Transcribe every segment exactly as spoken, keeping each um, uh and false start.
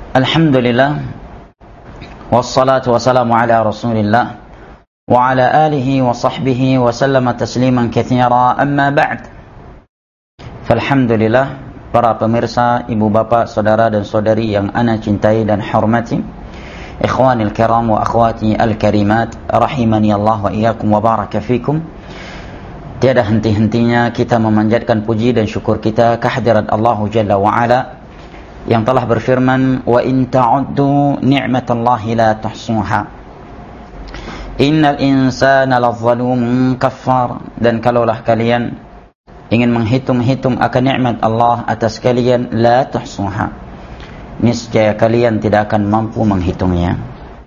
Alhamdulillah, wassalatu wassalamu ala rasulillah wa ala alihi wa sahbihi wa sallama tasliman katsira, amma ba'd. Falhamdulillah, para pemirsa, ibu bapa, saudara dan saudari yang ana cintai dan hormati, ikhwanil kiram wa akhwati al-karimat, rahimani Allah wa iyyakum wa baraka fikum. Tiada henti-hentinya kita memanjatkan puji dan syukur kita kehadirat Allah Jalla wa Ala yang telah berfirman, wa in ta'uddu ni'matallahi la tuhsuha innal insana lazalumun kaffar. Dan kalaulah kalian ingin menghitung-hitung akan nikmat Allah atas kalian, la tuhsuha, niscaya kalian tidak akan mampu menghitungnya.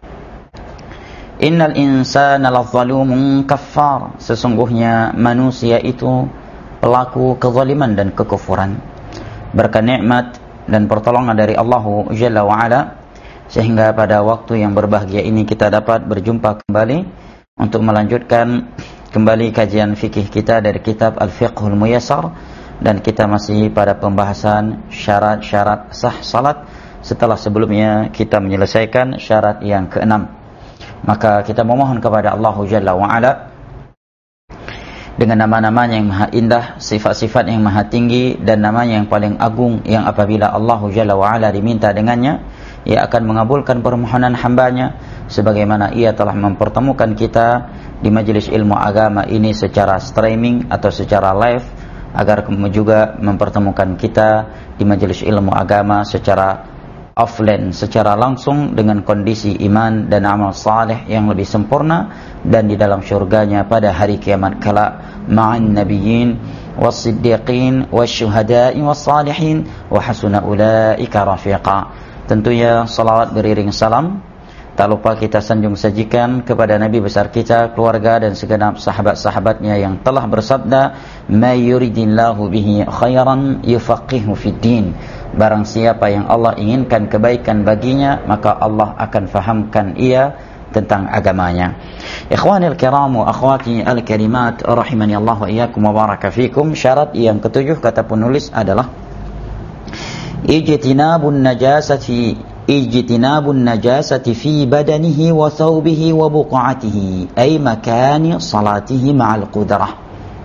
Innal insana lazalumun kaffar, sesungguhnya manusia itu pelaku kezaliman dan kekufuran. Berkat nikmat dan pertolongan dari Allah Jalla wa Ala, sehingga pada waktu yang berbahagia ini kita dapat berjumpa kembali untuk melanjutkan kembali kajian fikih kita dari kitab Al-Fiqhul Muyassar, dan kita masih pada pembahasan syarat-syarat sah salat setelah sebelumnya kita menyelesaikan syarat yang keenam. Maka kita memohon kepada Allah Jalla wa Ala dengan nama-namanya yang maha indah, sifat-sifat yang maha tinggi, dan namanya yang paling agung, yang apabila Allah Jalla wa Ala diminta dengannya, ia akan mengabulkan permohonan hambanya, sebagaimana ia telah mempertemukan kita di majlis ilmu agama ini secara streaming atau secara live, agar juga mempertemukan kita di majlis ilmu agama secara offline, secara langsung, dengan kondisi iman dan amal saleh yang lebih sempurna, dan di dalam syurganya pada hari kiamat kala ma'an nabiyyin was-siddiqin wasyuhada'i was-salihin wa hasuna ulaika rafiqa. Tentunya salawat beriring salam tak lupa kita sanjung sajikan kepada Nabi besar kita, keluarga dan segenap sahabat-sahabatnya yang telah bersabda, may yuridillahu bihi khairan yufaqihu fid din. Barang siapa yang Allah inginkan kebaikan baginya, maka Allah akan fahamkan ia tentang agamanya. Ikhwanil kiram wa akhwati al-karimat, rahimani Allah wa iyyakum wa baraka fikum. Syarat yang ketujuh kata penulis adalah ijtinabun najasati ijtinabun najasati fi badanihi wa thawbihi wa buq'atihi, ay makani salatihi ma'al qudrah.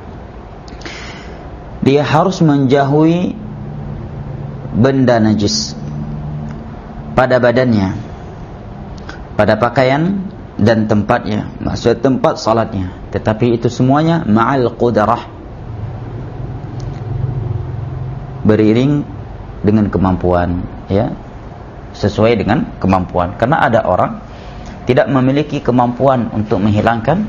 Dia harus menjauhi benda najis pada badannya, pada pakaian dan tempatnya, maksud tempat salatnya, tetapi itu semuanya ma'al qudrah, beriring dengan kemampuan, ya, sesuai dengan kemampuan. Karena ada orang tidak memiliki kemampuan untuk menghilangkan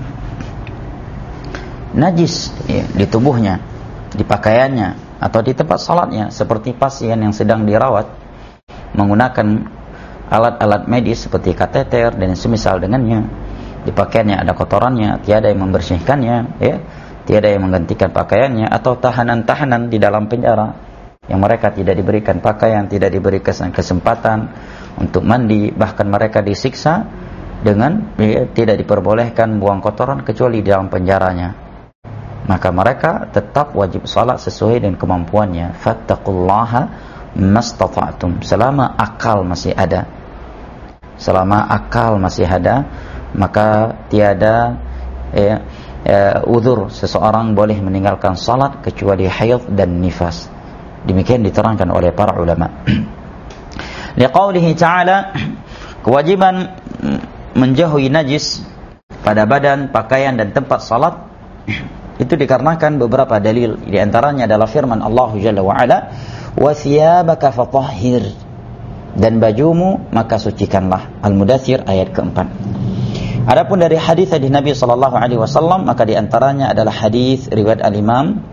najis, ya, di tubuhnya, di pakaiannya, atau di tempat salatnya, seperti pasien yang sedang dirawat menggunakan alat-alat medis seperti kateter dan semisal dengannya. Di pakaiannya ada kotorannya, tiada yang membersihkannya, ya, tiada yang menggantikan pakaiannya, atau tahanan-tahanan di dalam penjara yang mereka tidak diberikan pakaian, tidak diberi kesempatan untuk mandi, bahkan mereka disiksa dengan, ya, tidak diperbolehkan buang kotoran kecuali di dalam penjaranya. Maka mereka tetap wajib salat sesuai dengan kemampuannya. Fattaqullaha mastata'tum, selama akal masih ada. Selama akal masih ada, maka tiada, ya, ya, uzur seseorang boleh meninggalkan salat kecuali haid dan nifas. Demikian diterangkan oleh para ulama. Liqaulihi ta'ala, kewajiban menjauhi najis pada badan, pakaian dan tempat salat itu dikarenakan beberapa dalil. Di antaranya adalah firman Allah Jalla wa Ala, wa thiyabaka fatahhir, dan bajumu maka sucikanlah. Al-Mudaththir ayat keempat. Adapun dari hadis-hadis Nabi sallallahu alaihi wasallam, maka di antaranya adalah hadis riwayat al-Imam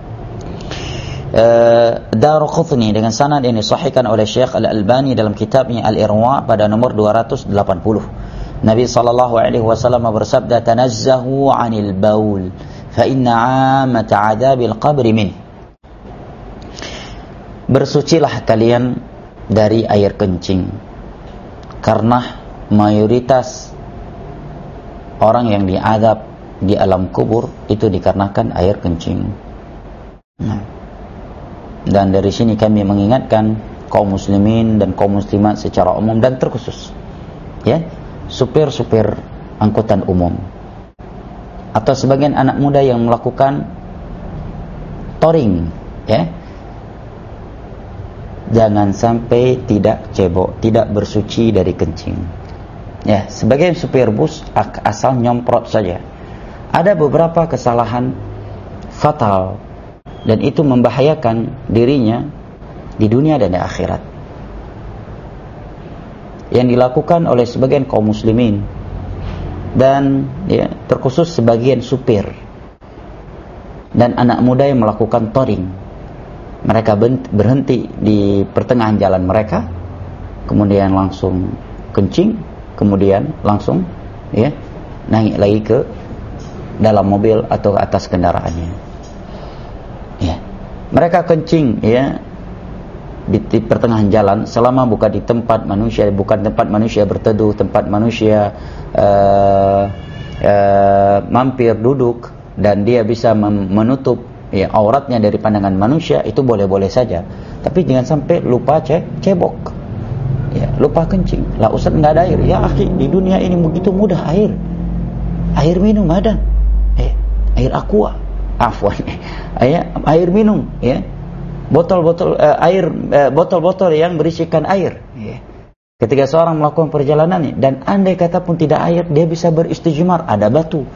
uh, Daruqutni dengan sanad yang disahihkan oleh Syekh Al-Albani dalam kitabnya Al-Irwa pada nomor dua ratus delapan puluh. Nabi sallallahu alaihi wasallam bersabda, tanazzahu 'anil baul fa inna 'amata 'adzabil qabri min. Bersucilah kalian dari air kencing, karena mayoritas orang yang diazab di alam kubur itu dikarenakan air kencing. Nah, dan dari sini kami mengingatkan kaum muslimin dan kaum muslimat secara umum dan terkhusus ya supir-supir angkutan umum atau sebagian anak muda yang melakukan touring ya, jangan sampai tidak cebok, tidak bersuci dari kencing ya. Sebagai supir bus asal nyomprot saja, ada beberapa kesalahan fatal dan itu membahayakan dirinya di dunia dan di akhirat yang dilakukan oleh sebagian kaum muslimin dan ya, terkhusus sebagian supir dan anak muda yang melakukan touring. Mereka berhenti di pertengahan jalan mereka, kemudian langsung kencing, kemudian langsung ya naik lagi ke dalam mobil atau ke atas kendaraannya. Ya, mereka kencing ya di, di pertengahan jalan selama bukan di tempat manusia, bukan tempat manusia berteduh, tempat manusia uh, uh, mampir duduk dan dia bisa menutup ya auratnya dari pandangan manusia, itu boleh-boleh saja. Tapi jangan sampai lupa ce cebok ya, lupa kencing. Lah Ustaz enggak ada air. Ya akhi, di dunia ini begitu mudah air. Air minum ada. Eh, air aqua. Afwan. Ya, air minum ya. Botol-botol uh, air uh, botol-botol yang berisikan air ya. Ketika seorang melakukan perjalanan dan andai kata pun tidak air, dia bisa beristijmar, ada batu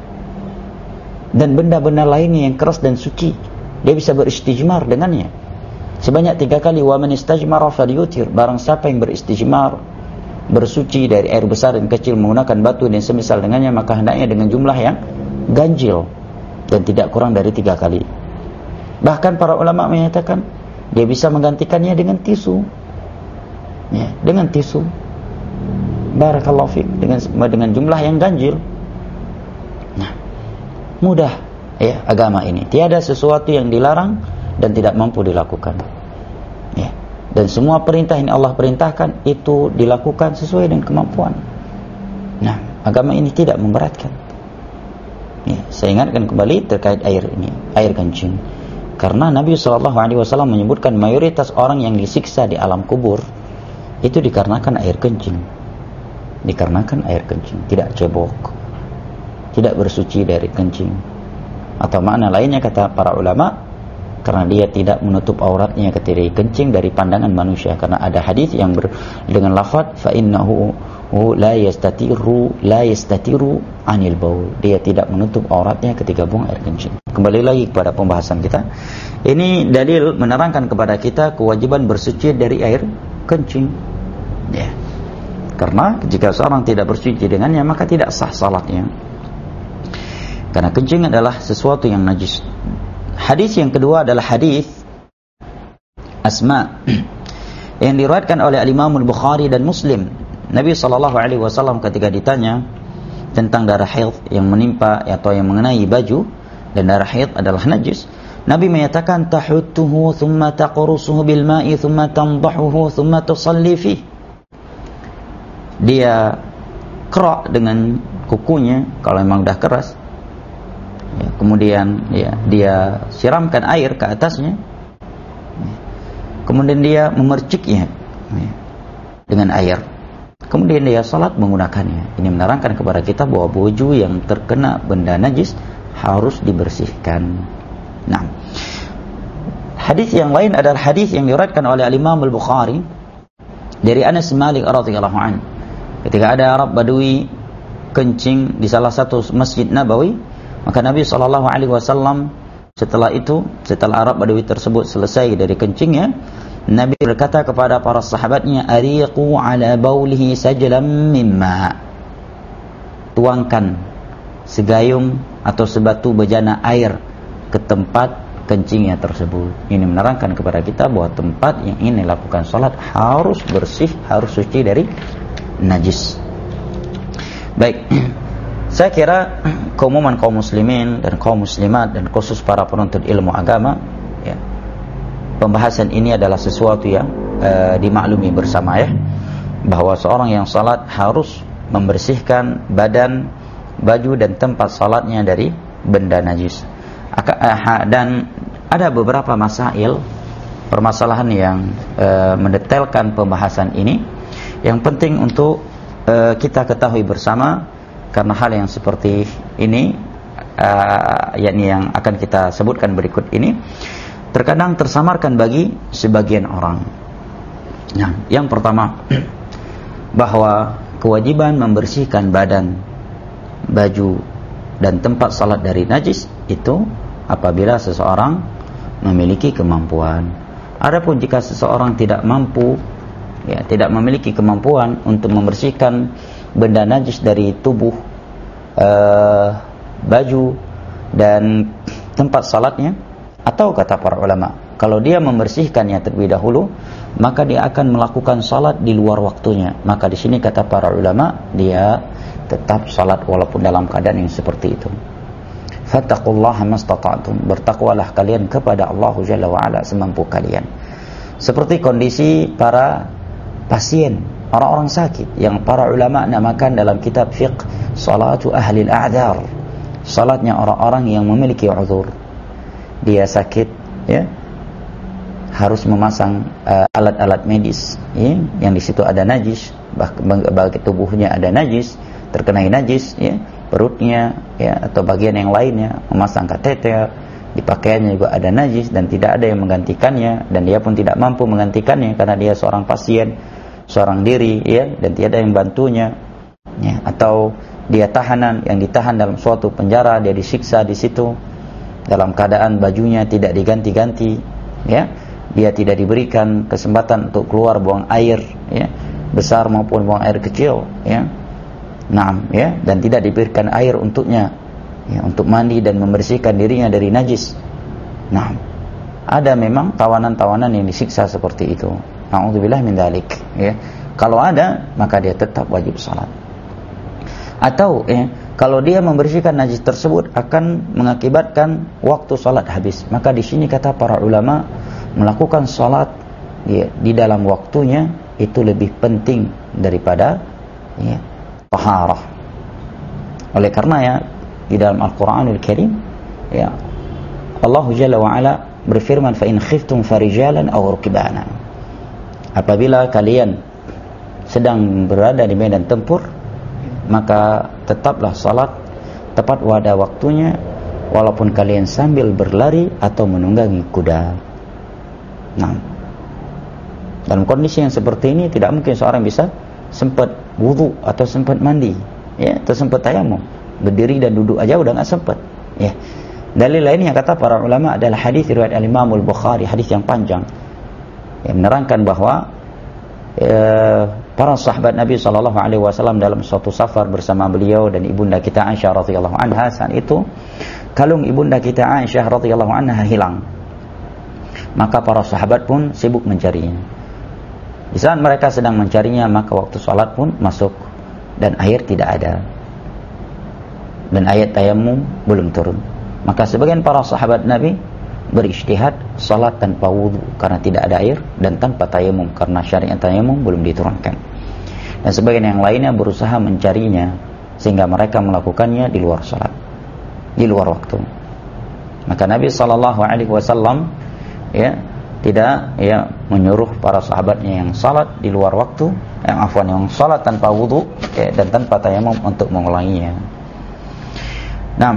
dan benda-benda lainnya yang keras dan suci, dia bisa beristijmar dengannya sebanyak tiga kali. Wa man istajmara falyutir, barang siapa yang beristijmar, bersuci dari air besar dan kecil menggunakan batu dan semisal dengannya, maka hendaknya dengan jumlah yang ganjil dan tidak kurang dari tiga kali. Bahkan para ulama menyatakan dia bisa menggantikannya dengan tisu ya, dengan tisu barakallahu fiik, dengan dengan jumlah yang ganjil. Nah, mudah ya agama ini, tiada sesuatu yang dilarang dan tidak mampu dilakukan ya. Dan semua perintah yang Allah perintahkan itu dilakukan sesuai dengan kemampuan. Nah, agama ini tidak memberatkan ya. Saya ingatkan kembali terkait air ini, air kencing, karena Nabi shallallahu alaihi wasallam menyebutkan mayoritas orang yang disiksa di alam kubur itu dikarenakan air kencing, dikarenakan air kencing, tidak cebok, tidak bersuci dari kencing, atau makna lainnya kata para ulama, karena dia tidak menutup auratnya ketika kencing dari pandangan manusia. Karena ada hadis yang ber, dengan lafaz fa innahu la yastatiru la yastatiru anil baul, dia tidak menutup auratnya ketika buang air kencing. Kembali lagi kepada pembahasan kita. Ini dalil menerangkan kepada kita kewajiban bersuci dari air kencing ya. Karena jika seorang tidak bersuci dengannya, maka tidak sah salatnya. Karena kencing adalah sesuatu yang najis. Hadis yang kedua adalah hadis Asma yang diriwayatkan oleh Al-Imam Al-Bukhari dan Muslim. Nabi sallallahu alaihi wasallam ketika ditanya tentang darah haid yang menimpa atau yang mengenai baju, dan darah haid adalah najis, Nabi menyatakan tahuttuhu thumma taqrusuhu bil ma'i thumma tandahuhu thumma tusalli fi. Dia kerak dengan kukunya kalau memang dah keras ya, kemudian ya, dia siramkan air ke atasnya ya, kemudian dia memerciknya ya, dengan air, kemudian dia salat menggunakannya. Ini menerangkan kepada kita bahwa baju yang terkena benda najis harus dibersihkan. Nah, hadis yang lain adalah hadis yang diriwayatkan oleh Al-Imam Al-Bukhari dari Anas bin Malik radhiyallahu anhu. Ketika ada Arab Badui kencing di salah satu Masjid Nabawi, maka Nabi sallallahu alaihi wasallam setelah itu, setelah Arab Badui tersebut selesai dari kencingnya, Nabi berkata kepada para sahabatnya, ariqu ala baulihi sajlan mimma, tuangkan segayung atau sebatu bejana air ke tempat kencingnya tersebut. Ini menerangkan kepada kita bahwa tempat yang ini lakukan salat harus bersih, harus suci dari najis. Baik, saya kira keumuman kaum muslimin dan kaum muslimat dan khusus para penuntut ilmu agama ya, pembahasan ini adalah sesuatu yang uh, dimaklumi bersama ya, bahwa seorang yang salat harus membersihkan badan, baju dan tempat salatnya dari benda najis. Dan ada beberapa masail permasalahan yang uh, mendetailkan pembahasan ini. Yang penting untuk uh, kita ketahui bersama, karena hal yang seperti ini, uh, yakni yang akan kita sebutkan berikut ini, terkadang tersamarkan bagi sebagian orang. Nah, yang pertama, bahwa kewajiban membersihkan badan, baju, dan tempat salat dari najis itu apabila seseorang memiliki kemampuan. Adapun jika seseorang tidak mampu, ya, tidak memiliki kemampuan untuk membersihkan benda najis dari tubuh, uh, baju, dan tempat salatnya, atau kata para ulama, kalau dia membersihkannya terlebih dahulu, maka dia akan melakukan salat di luar waktunya. Maka di sini kata para ulama, dia tetap salat walaupun dalam keadaan yang seperti itu. Fattaqullaha mastata'tum, bertakwalah kalian kepada Allah Jalla wa Ala semampu kalian. Seperti kondisi para pasien, orang-orang sakit, yang para ulama namakan dalam kitab fiqh salatu ahli al-a'dzar, salatnya orang-orang yang memiliki uzur. Dia sakit, ya, harus memasang uh, alat-alat medis, ya, yang di situ ada najis, bagi tubuhnya ada najis, terkenai najis, ya, perutnya, ya, atau bagian yang lainnya, memasang kateter, di pakaiannya juga ada najis dan tidak ada yang menggantikannya, dan dia pun tidak mampu menggantikannya karena dia seorang pasien, seorang diri, ya, dan tidak ada yang bantunya, ya. Atau dia tahanan yang ditahan dalam suatu penjara, dia disiksa di situ dalam keadaan bajunya tidak diganti-ganti, ya, dia tidak diberikan kesempatan untuk keluar buang air, ya, besar maupun buang air kecil, ya, nah, ya, dan tidak diberikan air untuknya, ya, untuk mandi dan membersihkan dirinya dari najis. Nah, ada memang tawanan-tawanan yang disiksa seperti itu. Na'udzubillah min dzalik, ya. Kalau ada, maka dia tetap wajib salat. Atau, ya, kalau dia membersihkan najis tersebut akan mengakibatkan waktu salat habis, maka di sini kata para ulama, melakukan salat, ya, di dalam waktunya itu lebih penting daripada, ya, taharah. Oleh karena, ya, di dalam Al-Qur'anul Karim, ya, Allah Jalla wa Ala berfirman, fa in khiftum farijalan aw rukbana. Apabila kalian sedang berada di medan tempur, maka tetaplah salat tepat pada waktunya, walaupun kalian sambil berlari atau menunggangi kuda. Nah, dalam kondisi yang seperti ini tidak mungkin seorang bisa sempat wudu atau sempat mandi, ya, atau sempat tayamum. Berdiri dan duduk aja udah nggak sempat, ya. Dalil lainnya kata para ulama adalah hadis riwayat Al-Imam Al-Bukhari, hadis yang panjang, yang menerangkan bahwa eh, para sahabat Nabi sallallahu alaihi wasallam dalam suatu safar bersama beliau dan ibunda kita Aisyah radhiyallahu anha, saat itu kalung ibunda kita Aisyah radhiyallahu anha hilang. Maka para sahabat pun sibuk mencarinya. Di saat mereka sedang mencarinya, maka waktu salat pun masuk dan air tidak ada, dan ayat tayamum belum turun. Maka sebagian para sahabat Nabi berijtihad salat tanpa wudu karena tidak ada air, dan tanpa tayamum karena syariat tayamum belum diturunkan. Dan sebagian yang lainnya berusaha mencarinya sehingga mereka melakukannya di luar salat, di luar waktu. Maka Nabi sallallahu alaihi wasallam, ya, tidak, ya, menyuruh para sahabatnya yang salat di luar waktu, yang afwan yang salat tanpa wudu, ya, dan tanpa tayamum untuk mengulanginya. Nah,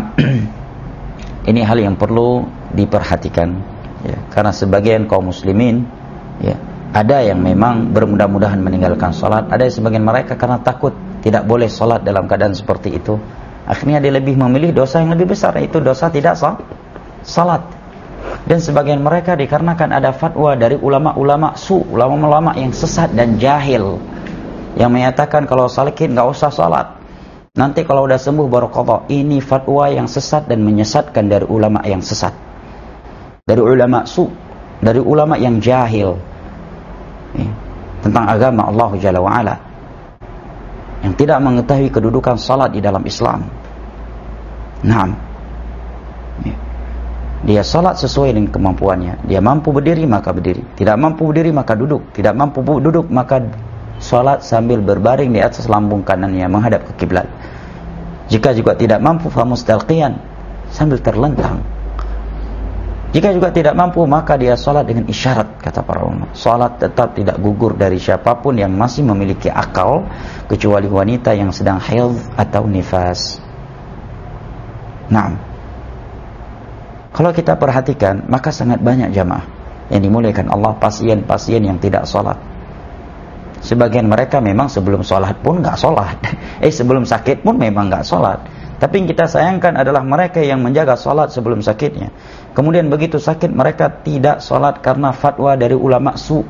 ini hal yang perlu diperhatikan, ya, karena sebagian kaum muslimin, ya, ada yang memang bermudah-mudahan meninggalkan salat, ada sebagian mereka karena takut tidak boleh salat dalam keadaan seperti itu, akhirnya dia lebih memilih dosa yang lebih besar, yaitu dosa tidak sah salat. Dan sebagian mereka dikarenakan ada fatwa dari ulama-ulama su, ulama-ulama yang sesat dan jahil, yang menyatakan kalau sakit nggak usah salat, nanti kalau udah sembuh baru qadha. Ini fatwa yang sesat dan menyesatkan dari ulama yang sesat, dari ulama su, dari ulama yang jahil, ya, tentang agama Allah Jalla wa Ala, yang tidak mengetahui kedudukan salat di dalam Islam. Nah, ya, dia salat sesuai dengan kemampuannya. Dia mampu berdiri maka berdiri, tidak mampu berdiri maka duduk, tidak mampu duduk maka salat sambil berbaring di atas lambung kanannya menghadap ke kiblat. Jika juga tidak mampu, fa mustalqiyan, sambil terlentang. Jika juga tidak mampu, maka dia salat dengan isyarat, kata para ulama. Salat tetap tidak gugur dari siapapun yang masih memiliki akal, kecuali wanita yang sedang haid atau nifas. Nah, kalau kita perhatikan, maka sangat banyak jamaah yang dimuliakan Allah, pasien-pasien yang tidak salat. Sebagian mereka memang sebelum salat pun nggak salat. Eh sebelum sakit pun memang nggak salat. Tapi yang kita sayangkan adalah mereka yang menjaga salat sebelum sakitnya. Kemudian begitu sakit mereka tidak salat karena fatwa dari ulama su.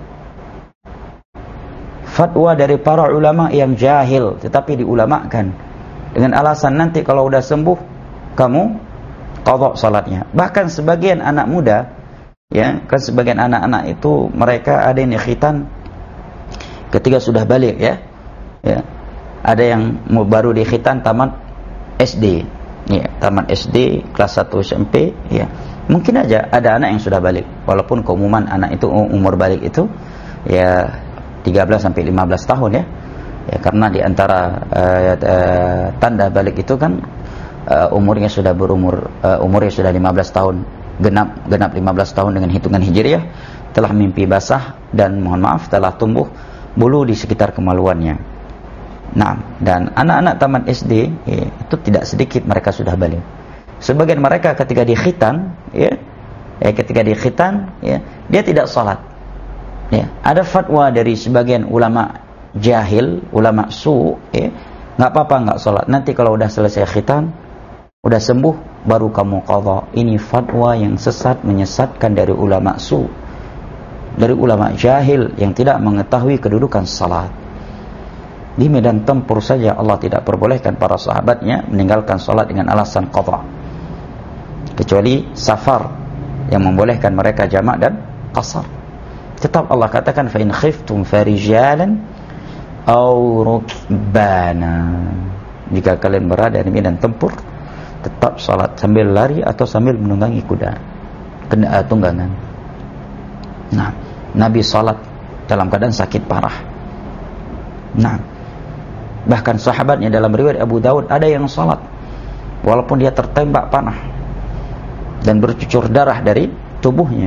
Fatwa dari para ulama yang jahil, tetapi diulamakan dengan alasan nanti kalau udah sembuh kamu qadha salatnya. Bahkan sebagian anak muda, ya, kan sebagian anak-anak itu mereka ada yang khitan ketika sudah balik, ya. Ya. Ada yang mau baru di khitan tamat S D, ya, tamat S D kelas satu S M P, ya. Mungkin aja ada anak yang sudah balik, walaupun keumuman anak itu umur balik itu ya tiga belas sampai lima belas tahun, ya. Ya, karena di antara uh, uh, tanda balik itu kan uh, umurnya sudah berumur uh, umurnya sudah lima belas tahun, genap genap lima belas tahun dengan hitungan hijriah, telah mimpi basah dan mohon maaf telah tumbuh bulu di sekitar kemaluannya. Nah, dan anak-anak taman S D, ya, itu tidak sedikit mereka sudah balik. Sebagian mereka ketika di khitan, ya, ya ketika di khitan, ya, dia tidak salat. Ya, ada fatwa dari sebagian ulama jahil, ulama su, ya, nggak apa-apa nggak salat. Nanti kalau udah selesai khitan, udah sembuh, baru kamu qadha. Ini fatwa yang sesat, menyesatkan dari ulama su, dari ulama jahil yang tidak mengetahui kedudukan salat. Di medan tempur saja Allah tidak perbolehkan para sahabatnya meninggalkan salat dengan alasan qadha, kecuali safar yang membolehkan mereka jamak dan qasar. Tetap Allah katakan fa in khiftum farijalan aw rukbana. Jika kalian berada di medan tempur, tetap salat sambil lari atau sambil menunggangi kuda, kendaraan tunggangan. Nah, Nabi salat dalam keadaan sakit parah. Nah, bahkan sahabatnya dalam riwayat Abu Daud ada yang salat walaupun dia tertembak panah dan bercucur darah dari tubuhnya.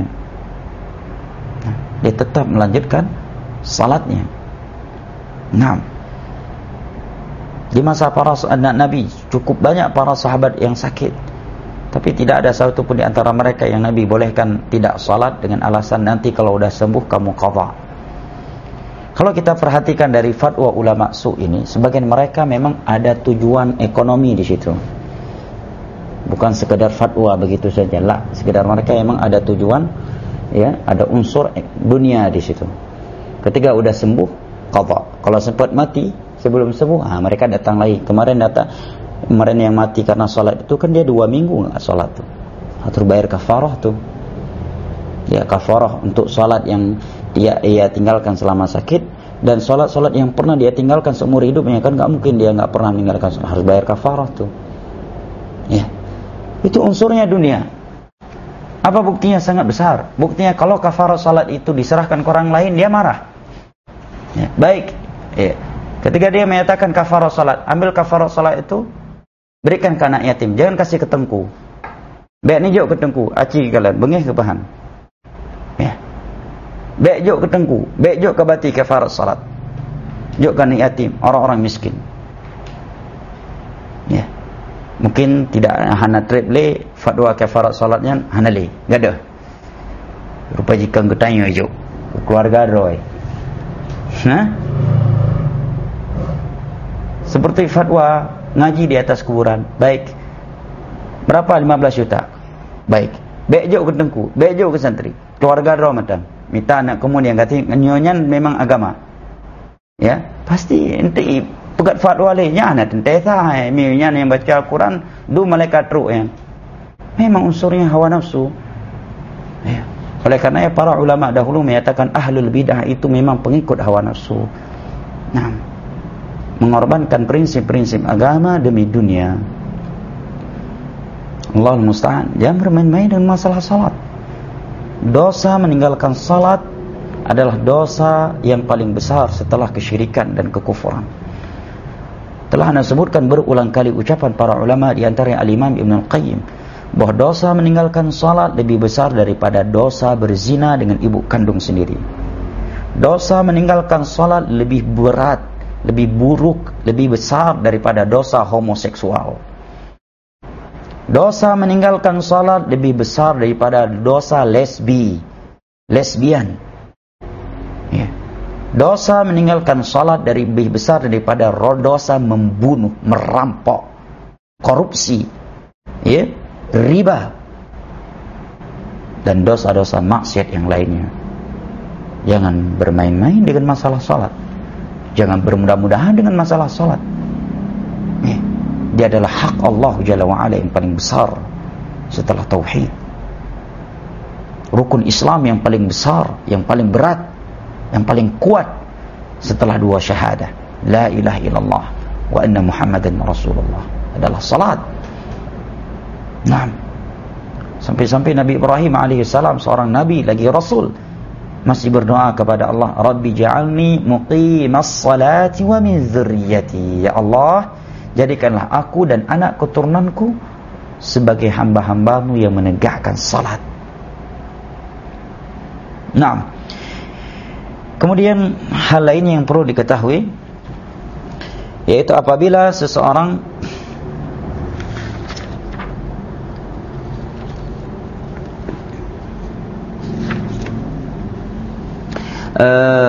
Nah, dia tetap melanjutkan salatnya. Nah, di masa para anak Nabi cukup banyak para sahabat yang sakit, tapi tidak ada satu pun di antara mereka yang Nabi bolehkan tidak salat dengan alasan nanti kalau udah sembuh kamu qadha. Kalau kita perhatikan dari fatwa ulama su ini, sebagian mereka memang ada tujuan ekonomi di situ. Bukan sekedar fatwa begitu saja, lah, sekedar mereka memang ada tujuan, ya, ada unsur dunia di situ. Ketika udah sembuh, qadha. Kalau sempat mati sebelum sembuh, ah, mereka datang lagi. Kemarin datang, kemarin yang mati karena salat itu kan dia dua minggu nggak salat tuh, harus bayar kafarah tuh. Ya, kafarah untuk salat yang dia ia tinggalkan selama sakit, dan salat-salat yang pernah dia tinggalkan seumur hidupnya, kan nggak mungkin dia nggak pernah meninggalkan, harus bayar kafarah tuh. Ya, itu unsurnya dunia. Apa buktinya? Sangat besar. Buktinya kalau kafarah salat itu diserahkan ke orang lain, dia marah. Ya, baik. Ya. Ketika dia menyatakan kafarah salat, ambil kafarah salat itu berikan ke anak yatim, jangan kasih ke tengku. Baik ni jauh ke tengku, aci kalian, bengih ke bahan. Ya. Baik jauh ke tengku, baik jauh ke bati kafarat salat. Jauh ke anak yatim, orang-orang miskin. Ya. Mungkin tidak hana triple fatwa kafarat salatnya hana le, enggak ada. Rupa jika getanya jauh keluarga roy. Nah, seperti fatwa ngaji di atas kuburan. Baik. Berapa? lima belas juta. Baik. Baik jauh ke tengku, baik jauh ke santri. Keluarga roh macam minta anak kemudian kata nyonya memang agama, ya pasti ente pegat fatwa lehnya anak ente sah minya yang baca Al-Quran du malaikat ruh, ya memang unsurnya hawa nafsu, ya. Oleh karena para ulama dahulu menyatakan ahlul bidah itu memang pengikut hawa nafsu. Nah, mengorbankan prinsip-prinsip agama demi dunia. Allahul musta'an. Jangan bermain-main dengan masalah salat. Dosa meninggalkan salat adalah dosa yang paling besar setelah kesyirikan dan kekufuran. Telah anda sebutkan berulang kali ucapan para ulama, di antaranya Al-Imam Ibn Al-Qayyim, bahwa dosa meninggalkan salat lebih besar daripada dosa berzina dengan ibu kandung sendiri. Dosa meninggalkan salat lebih berat, lebih buruk, lebih besar daripada dosa homoseksual. Dosa meninggalkan salat lebih besar daripada dosa lesbi, lesbian. Ya. Dosa meninggalkan salat dari lebih besar daripada dosa membunuh, merampok, korupsi, ya, riba, dan dosa-dosa maksiat yang lainnya. Jangan bermain-main dengan masalah salat. Jangan bermudah-mudahan dengan masalah salat. Ya. Dia adalah hak Allah Jalla wa'ala yang paling besar setelah tauhid. Rukun Islam yang paling besar, yang paling berat, yang paling kuat setelah dua syahadah, la ilaha illallah wa anna Muhammadan Rasulullah, adalah salat. Nah, sampai-sampai Nabi Ibrahim alaihissalam, seorang nabi lagi rasul, masih berdoa kepada Allah, Rabbi ja'alni muqimas salati wa min dzurriyyati. Ya Allah, jadikanlah aku dan anak keturunanku sebagai hamba-hambamu yang menegakkan salat. Nah, kemudian hal lain yang perlu diketahui, yaitu apabila seseorang uh,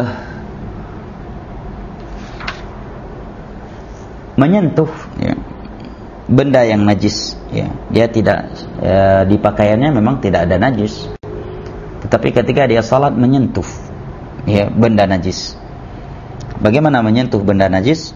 menyentuh, ya, benda yang najis, ya, dia tidak, ya, di pakaiannya memang tidak ada najis, tetapi ketika dia salat menyentuh, ya, benda najis. Bagaimana menyentuh benda najis?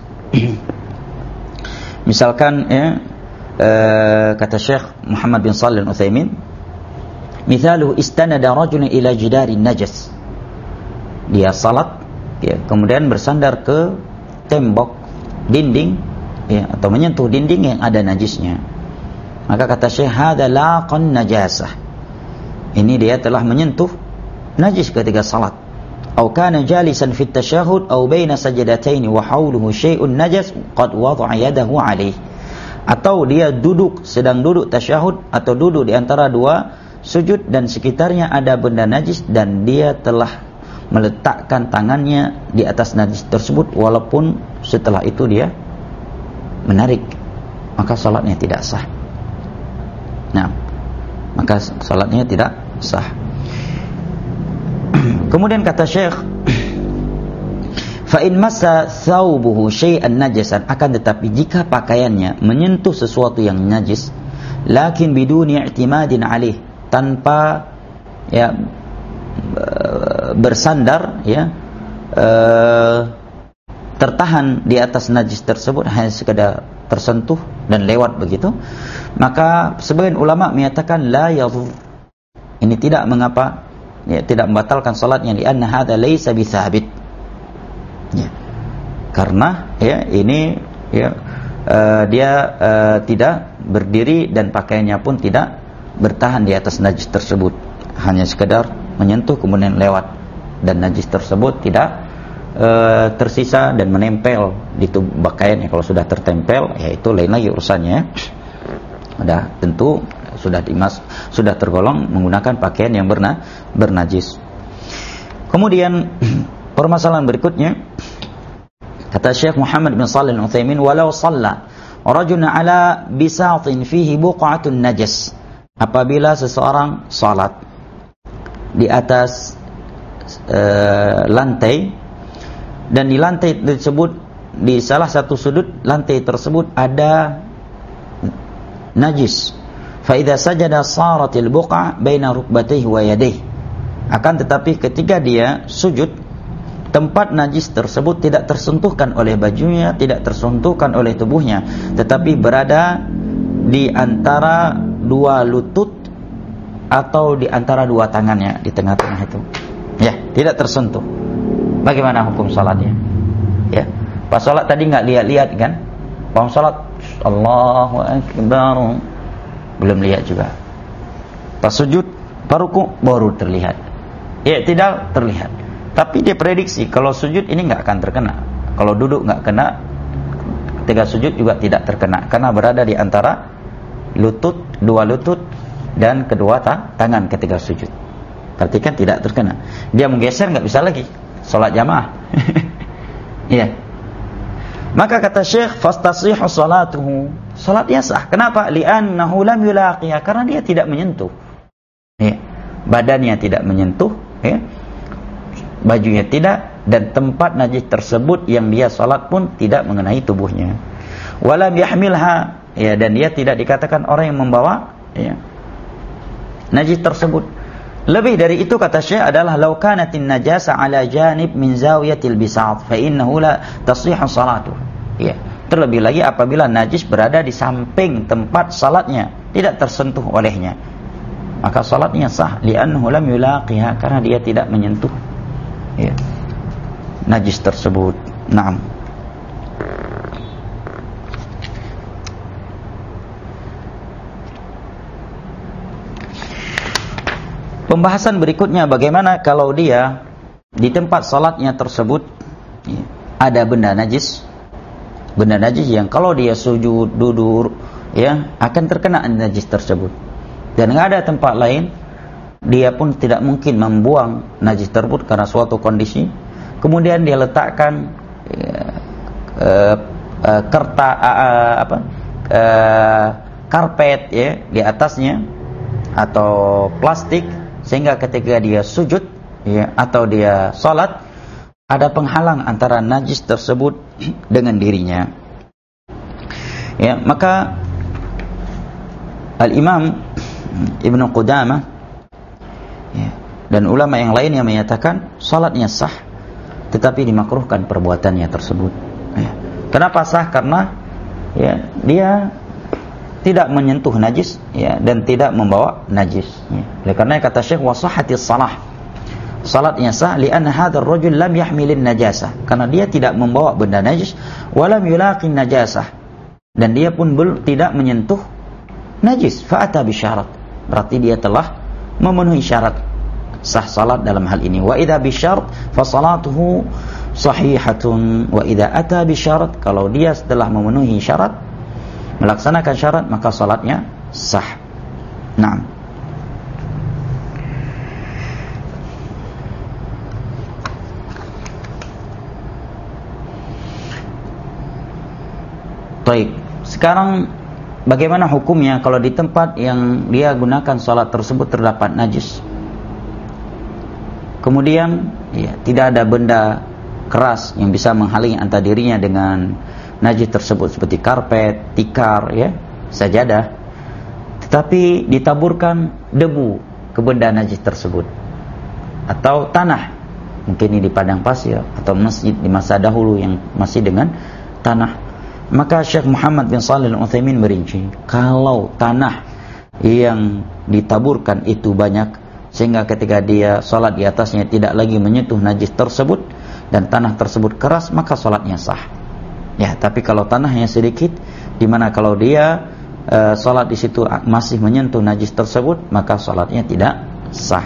Misalkan, ya, uh, kata Syekh Muhammad bin Shalih Al-Utsaimin, mithaluhu istanada rajulun ila jidarin najas. Dia salat, ya, kemudian bersandar ke tembok, dinding, ya, atau menyentuh dinding yang ada najisnya. Maka kata Syekh, hadza laqan najasah. Ini dia telah menyentuh najis ketika salat. Atau kana jalisan fit tasyahhud aw baina sajdatain wa hawluhu syai'un najas qad wada'a yadahu alaih. Atau dia duduk, sedang duduk tasyahud, atau duduk di antara dua sujud dan sekitarnya ada benda najis dan dia telah meletakkan tangannya di atas najis tersebut, walaupun setelah itu dia menarik, maka salatnya tidak sah. Nah, maka salatnya tidak sah. Kemudian kata Syekh, fa in massa thawbuhu syai'an najasan, akan tetapi jika pakaiannya menyentuh sesuatu yang najis, lakin biduni i'timadin alaih, tanpa, ya, bersandar, ya, uh, tertahan di atas najis tersebut, hanya sekadar tersentuh dan lewat begitu, maka sebagian ulama menyatakan la yadhur, ini tidak mengapa, ya, tidak membatalkan salatnya, li'anna hadza laisa bithabit, ya, karena, ya, ini, ya, uh, dia uh, tidak berdiri dan pakaiannya pun tidak bertahan di atas najis tersebut, hanya sekedar menyentuh kemudian lewat, dan najis tersebut tidak e, tersisa dan menempel di tubuh pakaiannya. Kalau sudah tertempel, ya itu lain lagi urusannya. Sudah tentu sudah dimas, sudah tergolong menggunakan pakaian yang berna, bernajis. Kemudian permasalahan berikutnya, kata Syekh Muhammad bin Shalih Al-Utsaimin, walau shalla rajulun ala bisatin fihi buq'atun najas, apabila seseorang salat di atas uh, lantai, dan di lantai tersebut, di salah satu sudut lantai tersebut ada najis, fa idza sajada saratil buqa' baina rukbatayhi wa yadayhi, akan tetapi ketika dia sujud, tempat najis tersebut tidak tersentuhkan oleh bajunya, tidak tersentuhkan oleh tubuhnya, tetapi berada di antara dua lutut atau di antara dua tangannya, di tengah-tengah itu, ya, tidak tersentuh. Bagaimana hukum salatnya? Ya, pas salat tadi nggak lihat-lihat kan? Pas salat Allahu Akbar, belum lihat juga. Pas sujud, paruku baru terlihat. Ya, tidak terlihat. Tapi dia prediksi kalau sujud ini nggak akan terkena, kalau duduk nggak kena, ketika sujud juga tidak terkena, karena berada di antara lutut, dua lutut dan kedua ta- tangan ketika sujud. Berarti kan tidak terkena. Dia menggeser nggak bisa lagi salat jamaah. Iya. Maka kata Syekh, fastasihu salatuhu, salatnya sah. Kenapa? Li'annahu lam yulaqiha, karena dia tidak menyentuh. Ya. Badannya tidak menyentuh, ya. Bajunya tidak, dan tempat najis tersebut yang dia salat pun tidak mengenai tubuhnya. Walam yahmilha, ya, dan dia tidak dikatakan orang yang membawa, ya, najis tersebut. Lebih dari itu kata Syekh adalah law kanatin najasa ala janib min zawiyatil bisat fa innahu la tasihhu salatu. Ya, terlebih lagi apabila najis berada di samping tempat salatnya, tidak tersentuh olehnya, maka salatnya sah, li'annahu lam yulaqiha, karena dia tidak menyentuh, ya, najis tersebut. Naam. Pembahasan berikutnya, bagaimana kalau dia di tempat salatnya tersebut, ya, ada benda najis, benda najis yang kalau dia sujud, duduk, ya, akan terkena najis tersebut, dan nggak ada tempat lain, dia pun tidak mungkin membuang najis tersebut karena suatu kondisi. Kemudian dia letakkan, ya, uh, uh, kertas, uh, uh, apa, uh, karpet, ya, di atasnya atau plastik, sehingga ketika dia sujud, ya, atau dia salat, ada penghalang antara najis tersebut dengan dirinya. Ya, maka Al-Imam Ibnu Qudamah, ya, dan ulama yang lain yang menyatakan salatnya sah, tetapi dimakruhkan perbuatannya tersebut. Ya. Kenapa sah? Karena, ya, dia tidak menyentuh najis, ya, dan tidak membawa najis, ya. Oleh karena kata Syekh, wa sahhatis salah, salatnya sah, li'anna hadzal rajul lam yahmilin najasah, karena dia tidak membawa benda najis, wa lam yulaqin najasah, dan dia pun bel, tidak menyentuh najis, fa ata bi syarat, berarti dia telah memenuhi syarat sah salat dalam hal ini. Wa idza bi syarat fa salatuhu sahihatun, wa idza ata bi syarat, kalau dia setelah memenuhi syarat, melaksanakan syarat, maka salatnya sah. Naam. Baik. Sekarang bagaimana hukumnya kalau di tempat yang dia gunakan salat tersebut terdapat najis? Kemudian, ya, tidak ada benda keras yang bisa menghalangi antara dirinya dengan najis tersebut, seperti karpet, tikar, ya, sajadah, tetapi ditaburkan debu ke benda najis tersebut, atau tanah, mungkin ini di padang pasir atau masjid di masa dahulu yang masih dengan tanah. Maka Syekh Muhammad bin Shalih Al-Utsaimin merinci, kalau tanah yang ditaburkan itu banyak, sehingga ketika dia salat di atasnya tidak lagi menyentuh najis tersebut, dan tanah tersebut keras, maka salatnya sah. Ya, tapi kalau tanahnya sedikit, dimana kalau dia e, salat di situ masih menyentuh najis tersebut, maka salatnya tidak sah.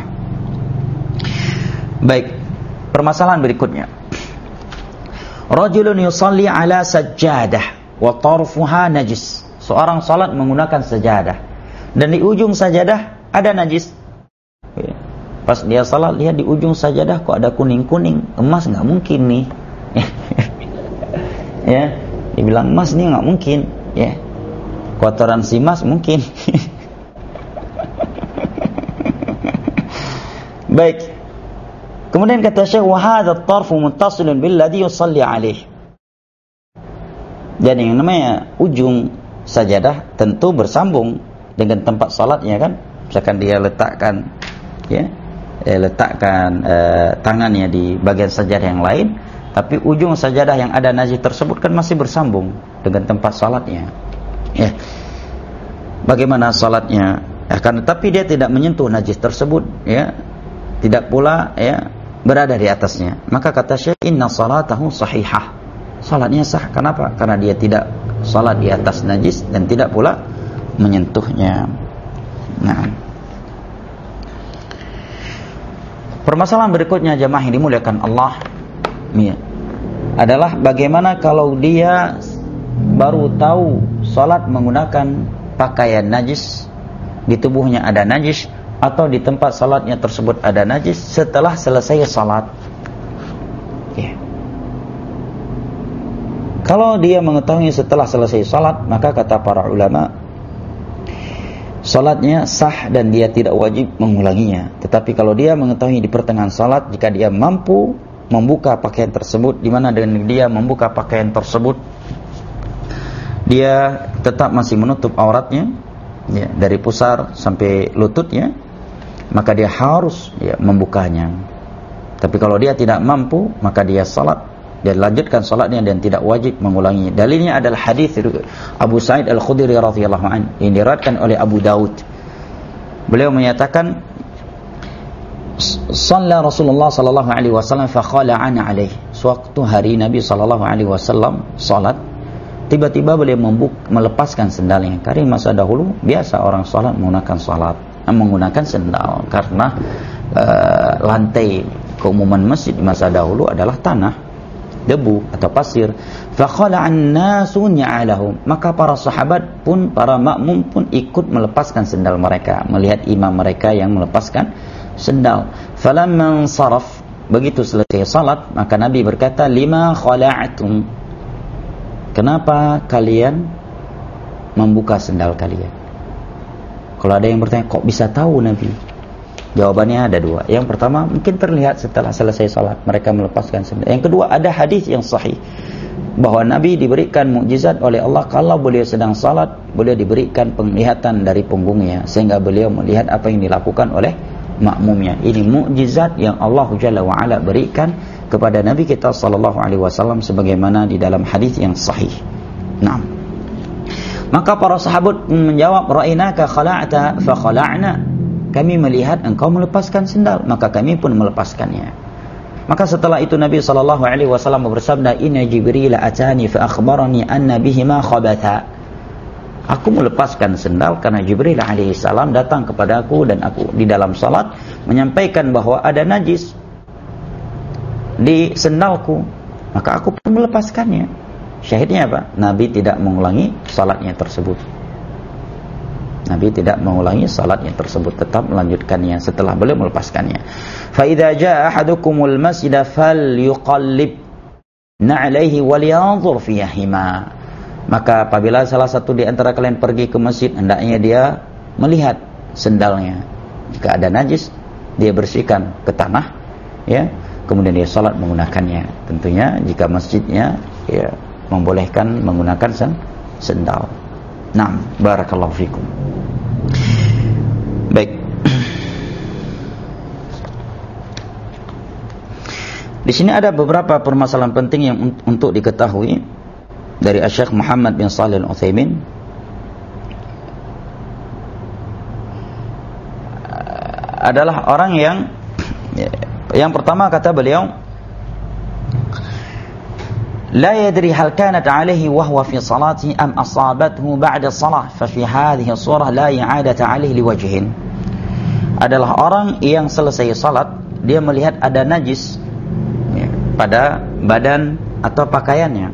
Baik, permasalahan berikutnya. Rajulun yusalli ala sajjadah wa tarfuha najis. Seorang salat menggunakan sajadah, dan di ujung sajadah ada najis. Ya. Pas dia salat, lihat di ujung sajadah kok ada kuning-kuning, emas nggak mungkin nih. Ya, dibilang emas nih nggak mungkin, ya, kotoran si emas mungkin. Baik, kemudian kata Syekh, wa hadha at-tarfu muttasilun bil ladhi yusalli alaih. Jadi yang namanya ujung sajadah tentu bersambung dengan tempat salatnya, kan? Misalkan dia letakkan, ya, eh, letakkan eh, tangannya di bagian sajadah yang lain, tapi ujung sajadah yang ada najis tersebut kan masih bersambung dengan tempat salatnya. Ya. Bagaimana salatnya? Ya, kan, tapi dia tidak menyentuh najis tersebut, ya. Tidak pula, ya, berada di atasnya. Maka kata Syekh, inna salatahu sahihah. Salatnya sah. Kenapa? Karena dia tidak salat di atas najis dan tidak pula menyentuhnya. Nah. Permasalahan berikutnya, jamaah yang dimuliakan Allah, ya, adalah bagaimana kalau dia baru tahu salat menggunakan pakaian najis, di tubuhnya ada najis atau di tempat salatnya tersebut ada najis setelah selesai salat. Ya. Kalau dia mengetahui setelah selesai salat, maka kata para ulama, salatnya sah dan dia tidak wajib mengulanginya. Tetapi kalau dia mengetahui di pertengahan salat, jika dia mampu membuka pakaian tersebut, di mana dengan dia membuka pakaian tersebut dia tetap masih menutup auratnya, ya, dari pusar sampai lututnya, maka dia harus ya, membukanya. Tapi kalau dia tidak mampu, maka dia salat, dia lanjutkan salatnya dan tidak wajib mengulangi. Dalilnya adalah hadis Abu Sa'id Al-Khudri radhiyallahu anhu yang diriwayatkan oleh Abu Daud. Beliau menyatakan, "Shalla Rasulullah sallallahu alaihi wasallam fa khala'ana alaihi." Sewaktu hari Nabi sallallahu alaihi wasallam salat, tiba-tiba beliau membuk, melepaskan sendalnya. Karena masa dahulu biasa orang salat menggunakan salat, menggunakan sendal karena uh, lantai keumuman masjid di masa dahulu adalah tanah, debu atau pasir. Fa khala'an nasu nya'alahum, maka para sahabat pun, para makmum pun ikut melepaskan sendal mereka melihat imam mereka yang melepaskan sendal. Falamman saraf, begitu selesai salat, maka Nabi berkata, lima khala'atum, kenapa kalian membuka sendal kalian? Kalau ada yang bertanya, kok bisa tahu Nabi? Jawabannya ada dua. Yang pertama, mungkin terlihat setelah selesai salat mereka melepaskan sendal. Yang kedua, ada hadis yang sahih bahwa Nabi diberikan mukjizat oleh Allah, kalau beliau sedang salat, beliau diberikan penglihatan dari punggungnya sehingga beliau melihat apa yang dilakukan oleh makmumnya. Ini mukjizat yang Allah Jalla wa Ala berikan kepada Nabi kita sallallahu alaihi wasallam sebagaimana di dalam hadis yang sahih. Nah, maka para sahabat menjawab, ra'inaka khala'ta fa khala'na, kami melihat engkau melepaskan sendal, maka kami pun melepaskannya. Maka setelah itu Nabi sallallahu alaihi wasallam bersabda, inna Jibril atani fa akhbarani anna bihima khabatha. Aku melepaskan sendal karena Jibril alaihi salam datang kepadaku dan aku di dalam salat menyampaikan bahwa ada najis di sendalku, maka aku pun melepaskannya. Syahidnya apa? Nabi tidak mengulangi salatnya tersebut. Nabi tidak mengulangi salatnya tersebut, tetap melanjutkannya setelah beliau melepaskannya. Fa idza jaa ahadukumul masjida falyuqallib na'alaihi walyanzur fiyahima. Maka apabila salah satu di antara kalian pergi ke masjid, hendaknya dia melihat sendalnya. Jika ada najis, dia bersihkan ke tanah, ya, kemudian dia salat menggunakannya. Tentunya jika masjidnya ya membolehkan menggunakan sen sendal. Naam, barakallahu fikum. Baik. Di sini ada beberapa permasalahan penting yang untuk diketahui dari Syekh Muhammad bin Shalih Al-Utsaimin. Adalah orang yang yang pertama kata beliau, لا يدري هل كانت عليه وهو في صلاته أم أصابته بعد الصلاة ففي هذه الصورة لا إعادة عليه لوجه. Adalah orang yang selesai salat, dia melihat ada najis ya, pada badan atau pakaiannya.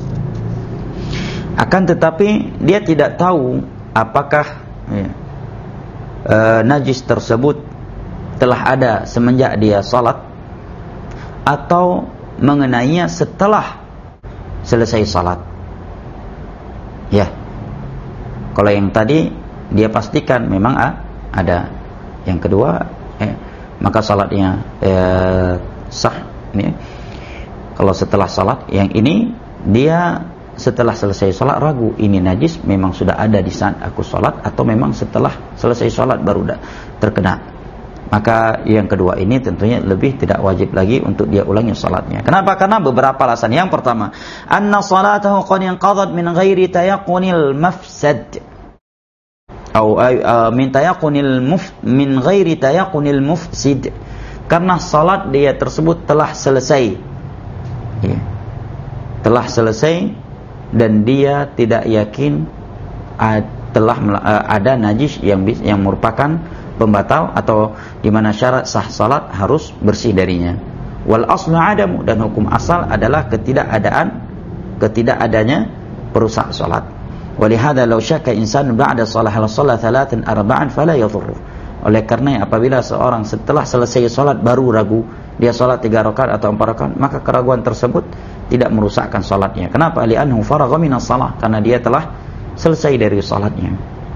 Akan tetapi dia tidak tahu apakah ya, e, najis tersebut telah ada semenjak dia salat atau mengenainya setelah selesai salat. Ya. Kalau yang tadi dia pastikan memang ah, ada. Yang kedua, eh, maka salatnya eh, sah. Ini. Kalau setelah salat, yang ini dia setelah selesai salat ragu, ini najis memang sudah ada di saat aku salat atau memang setelah selesai salat baru dah terkena. Maka yang kedua ini tentunya lebih tidak wajib lagi untuk dia ulangi salatnya. Kenapa? Karena beberapa alasan. Yang pertama, anna salatahu qad inqadat min ghairi tayaqqunil mafsad. Atau uh, min tayaqqunil muf min ghairi tayaqqunil mufsid. Karena salat dia tersebut telah selesai. Ya. Telah selesai dan dia tidak yakin uh, telah uh, ada najis yang yang merupakan pembatal atau di mana syarat sah salat harus bersih darinya. Wal aslu adamu, dan hukum asal adalah ketidakadaan ketidakadanya perusak salat. Walihada law syakka insan ba'da shalah hal shalah thalathan arba'an fala yadhurru. Oleh karena apabila seorang setelah selesai salat baru ragu dia salat tiga rakaat atau empat rakaat, maka keraguan tersebut tidak merusakkan salatnya. Kenapa? Li'annahu faragha minas shalah, karena dia telah selesai dari salatnya.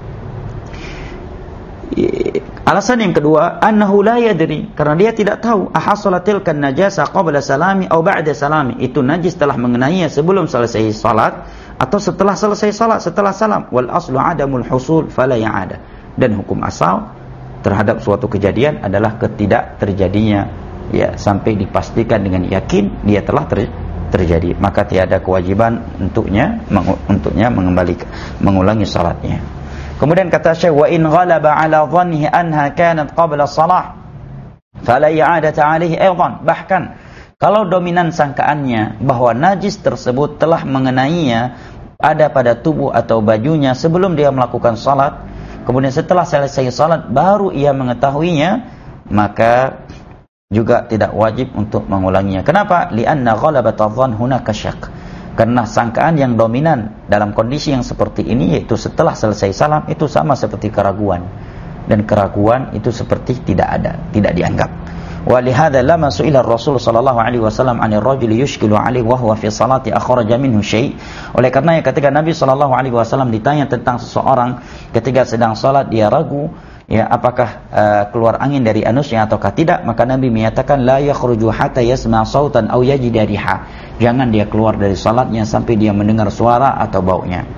Alasan yang kedua, annahu la yadri, karena dia tidak tahu ahasalatil kan najasa qabla salami atau ba'da salami, itu najis telah mengenainya sebelum selesai salat atau setelah selesai salat, setelah salam. Wal aslu adamul husul fala ya'ada, dan hukum asal terhadap suatu kejadian adalah ketidak terjadinya, ya, sampai dipastikan dengan yakin dia telah ter, terjadi, maka tiada kewajiban untuknya meng, untuknya mengembalikan mengulangi salatnya. Kemudian kata Syekh, wa in ghalaba ala dhannihi anha kanat qabla shalah fala i'adata alaihi aidan. Bahkan kalau dominan sangkaannya bahwa najis tersebut telah mengenainya ada pada tubuh atau bajunya sebelum dia melakukan salat, kemudian setelah selesai salat baru ia mengetahuinya, maka juga tidak wajib untuk mengulanginya. Kenapa? Li'anna ghalabata dhann hunaka syak. Karena sangkaan yang dominan dalam kondisi yang seperti ini, yaitu setelah selesai salam, itu sama seperti keraguan, dan keraguan itu seperti tidak ada, tidak dianggap. Wa lihadza lama su'ila Rasul sallallahu alaihi wasallam 'anil rajuli yushkilu 'alaihi wa huwa fi salati akhraja minhu syai'. Oleh karena ketika Nabi sallallahu alaihi wasallam ditanya tentang seseorang ketika sedang salat dia ragu, ya, apakah uh, keluar angin dari anusnya ataukah tidak, maka Nabi menyatakan la yakhruju hatta yasma' sautan aw yajid riha. Jangan dia keluar dari salatnya sampai dia mendengar suara atau baunya.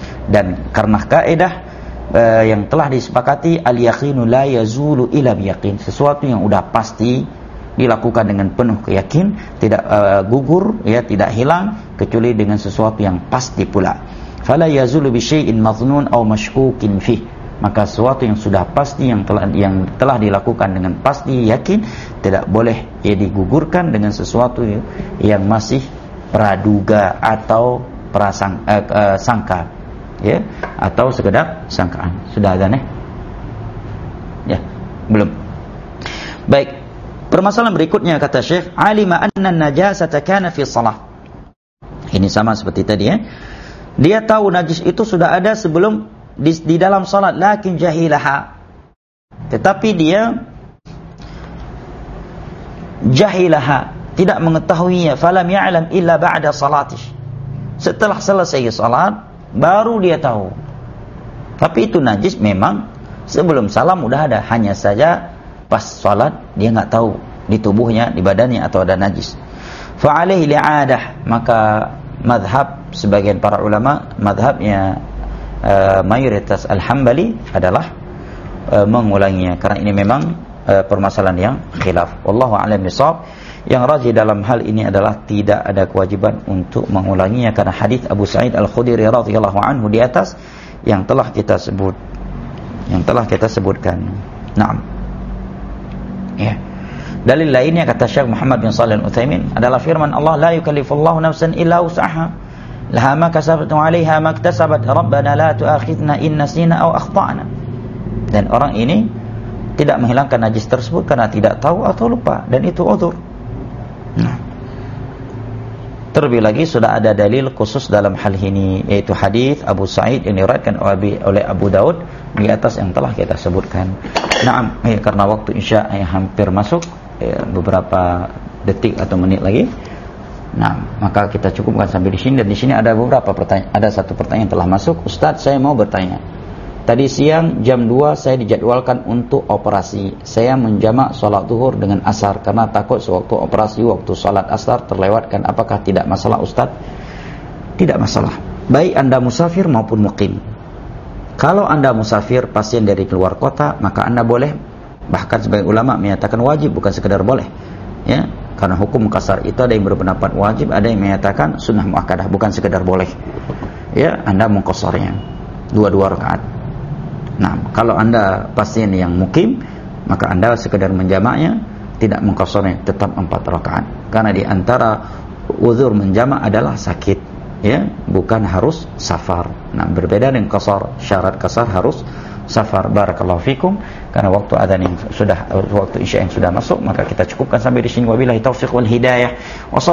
Dan karena kaidah uh, yang telah disepakati, al yaqinu la yazulu illa biyaqin, sesuatu yang udah pasti dilakukan dengan penuh keyakin tidak uh, gugur, ya, tidak hilang kecuali dengan sesuatu yang pasti pula. Fala yazulu bi syai'in madhnun aw mashkukin fih, maka sesuatu yang sudah pasti, yang telah yang telah dilakukan dengan pasti yakin, tidak boleh ia digugurkan dengan sesuatu yang masih praduga atau prasang eh, eh, sangka, ya, atau sekedar sangkaan. Sudah ada nih? Ya, belum. Baik. Permasalahan berikutnya kata Syekh, alima anna najasata kana fi shalah. Ini sama seperti tadi, ya. Dia tahu najis itu sudah ada sebelum Di, di dalam salat, lakin jahilaha, tetapi dia jahilaha, tidak mengetahuinya, falam ya'lam illa ba'da salatih, setelah selesai salat baru dia tahu. Tapi itu najis memang sebelum salam udah ada, hanya saja pas salat dia nggak tahu di tubuhnya, di badannya atau ada najis. Fa alaihi li'adah, maka madhab sebagian para ulama, madhabnya Uh, mayoritas al-Hambali adalah uh, mengulanginya, karena ini memang uh, permasalahan yang khilaf. Wallahu a'lam bishawab. Yang rajih dalam hal ini adalah tidak ada kewajiban untuk mengulanginya, karena hadis Abu Sa'id Al-Khudri radhiyallahu anhu di atas yang telah kita sebut, yang telah kita sebutkan. Naam. Ya. Dalil lainnya kata Syekh Muhammad bin Shalih Al-Utsaimin adalah firman Allah, la yukallifullahu nafsan illa wus'aha laha ma kasabat wa 'alaiha ma iktasabat rabbana la tu'akhidna in nasina aw akhtana. Dan orang ini tidak menghilangkan najis tersebut karena tidak tahu atau lupa, dan itu udzur. Nah, terlebih lagi sudah ada dalil khusus dalam hal ini, yaitu hadis Abu Sa'id yang diriwayatkan oleh Abu Daud di atas yang telah kita sebutkan. Naam, eh, karena waktu Isya eh, hampir masuk, eh, beberapa detik atau menit lagi. Nah, maka kita cukupkan sampai di sini. Dan di sini ada beberapa pertanyaan. Ada satu pertanyaan yang telah masuk. Ustaz, saya mau bertanya. Tadi siang jam dua saya dijadwalkan untuk operasi. Saya menjamak sholat zuhur dengan asar karena takut sewaktu operasi waktu sholat asar terlewatkan. Apakah tidak masalah, Ustaz? Tidak masalah. Baik Anda musafir maupun mukim. Kalau Anda musafir, pasien dari keluar kota, maka Anda boleh. Bahkan sebagian ulama menyatakan wajib, bukan sekedar boleh. Ya, karena hukum qasar itu ada yang berpendapat wajib, ada yang menyatakan sunnah muakkadah, bukan sekedar boleh. Ya, Anda mengqasarnya dua-dua rakaat. Nah, kalau Anda pasien yang mukim, maka Anda sekedar menjamaknya, tidak mengqasarnya, tetap empat rakaat. Karena di antara uzur menjamak adalah sakit, ya, bukan harus safar. Nah, berbeda dengan qasar. Syarat qasar harus safar. Barakallahu fikum. Karena waktu adzan yang sudah, waktu isya yang sudah masuk, maka kita cukupkan sampai di sini. Wabillahi taufiq wal hidayah.